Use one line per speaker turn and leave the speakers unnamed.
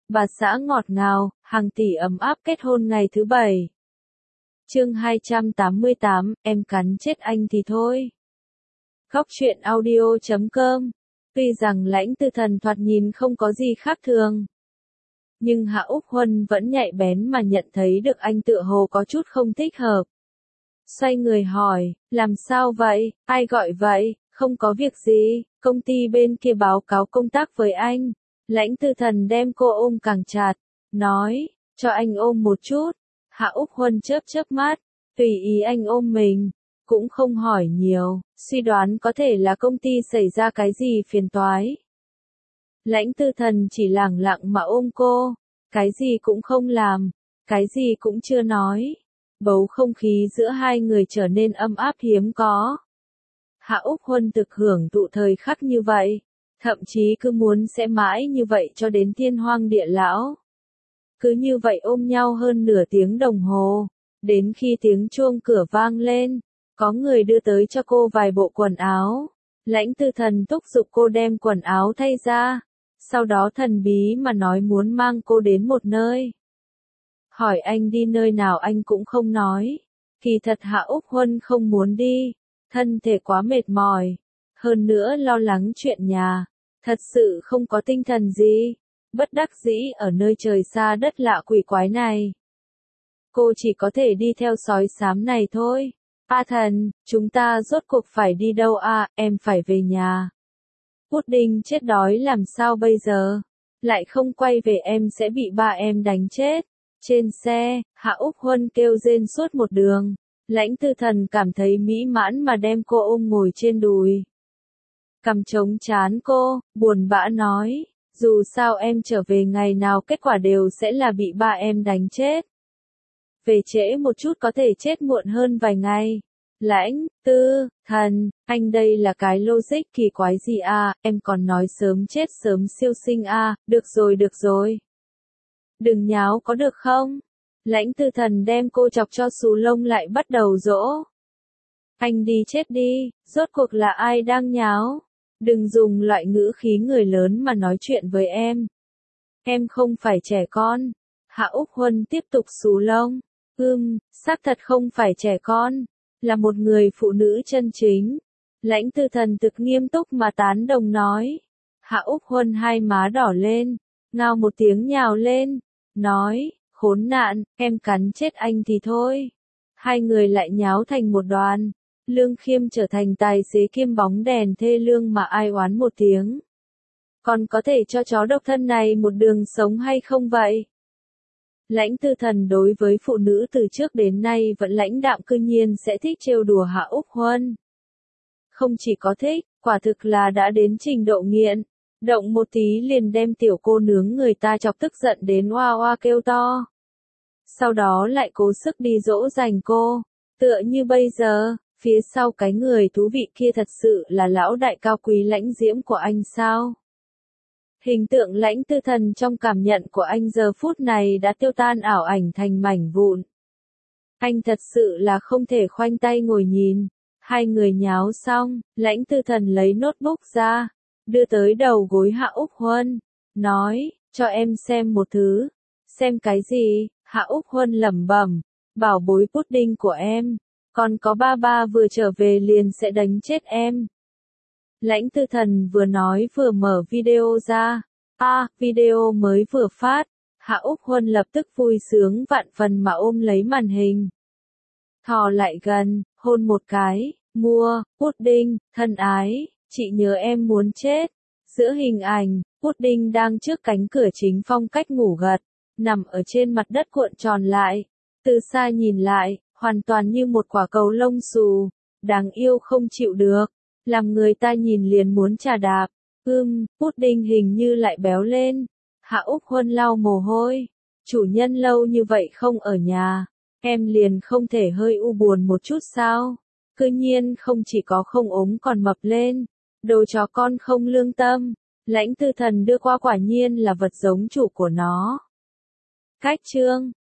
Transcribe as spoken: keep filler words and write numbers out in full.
bà xã ngọt ngào, hàng tỷ ấm áp kết hôn ngày thứ bảy. Chương hai trăm tám mươi tám, em cắn chết anh thì thôi. Góc truyện audio chấm com. Tuy rằng Lãnh Tư Thần thoạt nhìn không có gì khác thường, nhưng Hạ Úc Huân vẫn nhạy bén mà nhận thấy được anh tựa hồ có chút không thích hợp. Xoay người hỏi, làm sao vậy, ai gọi vậy, không có việc gì, công ty bên kia báo cáo công tác với anh. Lãnh Tư Thần đem cô ôm càng chặt, nói, cho anh ôm một chút. Hạ Úc Huân chớp chớp mắt, tùy ý anh ôm mình, cũng không hỏi nhiều, suy đoán có thể là công ty xảy ra cái gì phiền toái. Lãnh Tư Thần chỉ lẳng lặng mà ôm cô, cái gì cũng không làm, cái gì cũng chưa nói. Bầu không khí giữa hai người trở nên âm áp hiếm có. Hạ Úc Huân thực hưởng thụ thời khắc như vậy, thậm chí cứ muốn sẽ mãi như vậy cho đến thiên hoang địa lão. Cứ như vậy ôm nhau hơn nửa tiếng đồng hồ, đến khi tiếng chuông cửa vang lên, có người đưa tới cho cô vài bộ quần áo. Lãnh Tư Thần thúc giục cô đem quần áo thay ra, sau đó thần bí mà nói muốn mang cô đến một nơi. Hỏi anh đi nơi nào anh cũng không nói. Kỳ thật Hạ Úc Huân không muốn đi, thân thể quá mệt mỏi, hơn nữa lo lắng chuyện nhà, thật sự không có tinh thần gì, bất đắc dĩ ở nơi trời xa đất lạ quỷ quái này. Cô chỉ có thể đi theo sói xám này thôi. A Thần, chúng ta rốt cuộc phải đi đâu à, em phải về nhà. Pudding chết đói làm sao bây giờ? Lại không quay về em sẽ bị ba em đánh chết. Trên xe, Hạ Úc Huân kêu rên suốt một đường. Lãnh Tư Thần cảm thấy mỹ mãn mà đem cô ôm ngồi trên đùi. Cầm trống chán cô, buồn bã nói, dù sao em trở về ngày nào kết quả đều sẽ là bị ba em đánh chết. Về trễ một chút có thể chết muộn hơn vài ngày. Lãnh Tư Thần, anh đây là cái logic kỳ quái gì à, em còn nói sớm chết sớm siêu sinh à, được rồi được rồi. Đừng nháo có được không? Lãnh Tư Thần đem cô chọc cho xù lông lại bắt đầu dỗ. Anh đi chết đi, rốt cuộc là ai đang nháo? Đừng dùng loại ngữ khí người lớn mà nói chuyện với em. Em không phải trẻ con. Hạ Úc Huân tiếp tục xù lông. Ừm, xác thật không phải trẻ con, là một người phụ nữ chân chính. Lãnh Tư Thần thực nghiêm túc mà tán đồng nói. Hạ Úc Huân hai má đỏ lên, ngao một tiếng nhào lên, nói, khốn nạn, em cắn chết anh thì thôi. Hai người lại nháo thành một đoàn. Lương Khiêm trở thành tài xế kiêm bóng đèn thê lương mà ai oán một tiếng. Còn có thể cho chó độc thân này một đường sống hay không vậy? Lãnh Tư Thần đối với phụ nữ từ trước đến nay vẫn lãnh đạm cư nhiên sẽ thích trêu đùa Hạ Úc Huân. Không chỉ có thích, quả thực là đã đến trình độ nghiện. Động một tí liền đem tiểu cô nướng người ta chọc tức giận đến oa oa kêu to. Sau đó lại cố sức đi dỗ dành cô. Tựa như bây giờ, phía sau cái người thú vị kia thật sự là lão đại cao quý lãnh diễm của anh sao? Hình tượng Lãnh Tư Thần trong cảm nhận của anh giờ phút này đã tiêu tan ảo ảnh thành mảnh vụn. Anh thật sự là không thể khoanh tay ngồi nhìn. Hai người nháo xong, Lãnh Tư Thần lấy notebook ra, đưa tới đầu gối Hạ Úc Huân, nói, cho em xem một thứ. Xem cái gì? Hạ Úc Huân lẩm bẩm, bảo bối pudding của em, còn có ba ba vừa trở về liền sẽ đánh chết em. Lãnh Tư Thần vừa nói vừa mở video ra. À, video mới vừa phát. Hạ Úc Huân lập tức vui sướng vạn phần mà ôm lấy màn hình. Thò lại gần, hôn một cái, mua, pudding, thân ái, chị nhớ em muốn chết. Giữa hình ảnh, pudding đang trước cánh cửa chính phong cách ngủ gật, nằm ở trên mặt đất cuộn tròn lại. Từ xa nhìn lại, hoàn toàn như một quả cầu lông xù, đáng yêu không chịu được. Làm người ta nhìn liền muốn chà đạp. Ưm, pudding hình như lại béo lên. Hạ Úc Huân lau mồ hôi. Chủ nhân lâu như vậy không ở nhà, em liền không thể hơi u buồn một chút sao? Cư nhiên không chỉ có không ốm còn mập lên. Đồ chó con không lương tâm. Lãnh Tư Thần đưa qua quả nhiên là vật giống chủ của nó. Cách chương